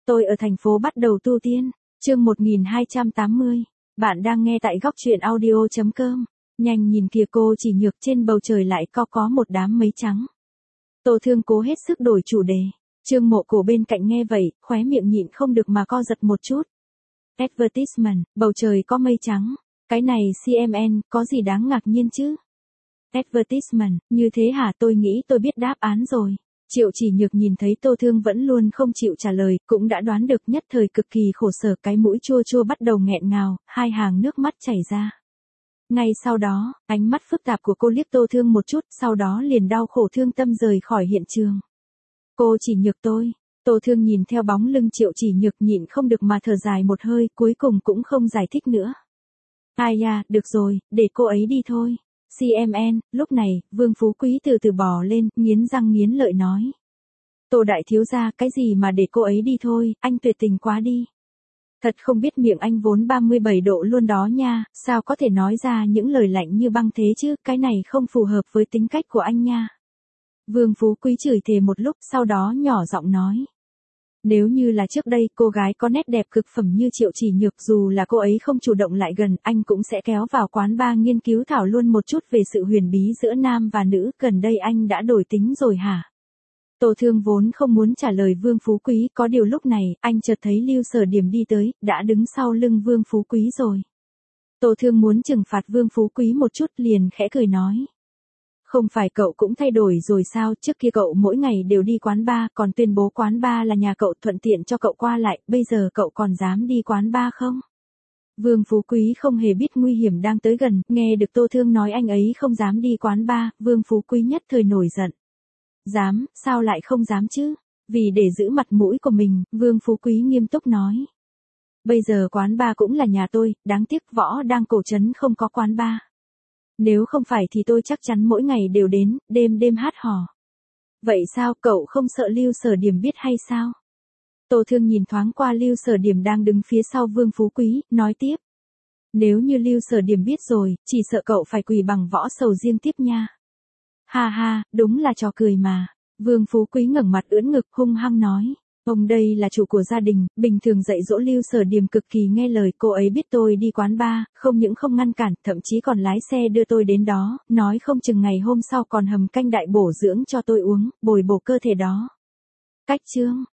Tôi ở thành phố bắt đầu tu tiên. Chương 1280. Bạn đang nghe tại góc truyện audio.com. Nhanh nhìn kìa, cô chỉ nhược, trên bầu trời lại có một đám mây trắng. Tô Thương cố hết sức đổi chủ đề. Trương Mộ Cổ bên cạnh nghe vậy, khóe miệng nhịn không được mà co giật một chút. Advertisement, bầu trời có mây trắng. Cái này CMN, có gì đáng ngạc nhiên chứ? Advertisement, như thế hả? Tôi nghĩ tôi biết đáp án rồi. Triệu Chỉ Nhược nhìn thấy Tô Thương vẫn luôn không chịu trả lời, cũng đã đoán được, nhất thời cực kỳ khổ sở, cái mũi chua chua bắt đầu nghẹn ngào, hai hàng nước mắt chảy ra. Ngay sau đó, ánh mắt phức tạp của cô liếc Tô Thương một chút, sau đó liền đau khổ thương tâm rời khỏi hiện trường. Cô Chỉ Nhược tôi. Tô Thương nhìn theo bóng lưng Triệu Chỉ Nhược nhịn không được mà thở dài một hơi, cuối cùng cũng không giải thích nữa. Ai da, được rồi, để cô ấy đi thôi. CMN, lúc này, Vương Phú Quý từ từ bò lên, nghiến răng nghiến lợi nói. Tô đại thiếu gia, cái gì mà để cô ấy đi thôi, anh tuyệt tình quá đi. Thật không biết miệng anh vốn 37 độ luôn đó nha, sao có thể nói ra những lời lạnh như băng thế chứ, cái này không phù hợp với tính cách của anh nha. Vương Phú Quý chửi thề một lúc, sau đó nhỏ giọng nói. Nếu như là trước đây, cô gái có nét đẹp cực phẩm như Triệu Chỉ Nhược, dù là cô ấy không chủ động lại gần, anh cũng sẽ kéo vào quán bar nghiên cứu thảo luôn một chút về sự huyền bí giữa nam và nữ, gần đây anh đã đổi tính rồi hả? Tô Thương vốn không muốn trả lời Vương Phú Quý, có điều lúc này, anh chợt thấy Lưu Sở Điểm đi tới, đã đứng sau lưng Vương Phú Quý rồi. Tô Thương muốn trừng phạt Vương Phú Quý một chút, liền khẽ cười nói. Không phải cậu cũng thay đổi rồi sao, trước kia cậu mỗi ngày đều đi quán bar, còn tuyên bố quán bar là nhà cậu, thuận tiện cho cậu qua lại, bây giờ cậu còn dám đi quán bar không? Vương Phú Quý không hề biết nguy hiểm đang tới gần, nghe được Tô Thương nói anh ấy không dám đi quán bar, Vương Phú Quý nhất thời nổi giận. Dám, sao lại không dám chứ? Vì để giữ mặt mũi của mình, Vương Phú Quý nghiêm túc nói. Bây giờ quán bar cũng là nhà tôi, đáng tiếc Võ Đang Cổ Trấn không có quán bar. Nếu không phải thì tôi chắc chắn mỗi ngày đều đến, đêm đêm hát hò. Vậy sao, cậu không sợ Lưu Sở Điểm biết hay sao? Tô Thương nhìn thoáng qua Lưu Sở Điểm đang đứng phía sau Vương Phú Quý, nói tiếp. Nếu như Lưu Sở Điểm biết rồi, chỉ sợ cậu phải quỳ bằng võ sầu riêng tiếp nha. Ha ha, đúng là trò cười mà. Vương Phú Quý ngẩng mặt ưỡn ngực hung hăng nói. Ông đây là chủ của gia đình, bình thường dạy dỗ Lưu Sở Điểm cực kỳ nghe lời, cô ấy biết tôi đi quán bar, không những không ngăn cản, thậm chí còn lái xe đưa tôi đến đó, nói không chừng ngày hôm sau còn hầm canh đại bổ dưỡng cho tôi uống, bồi bổ cơ thể đó. Cách chương.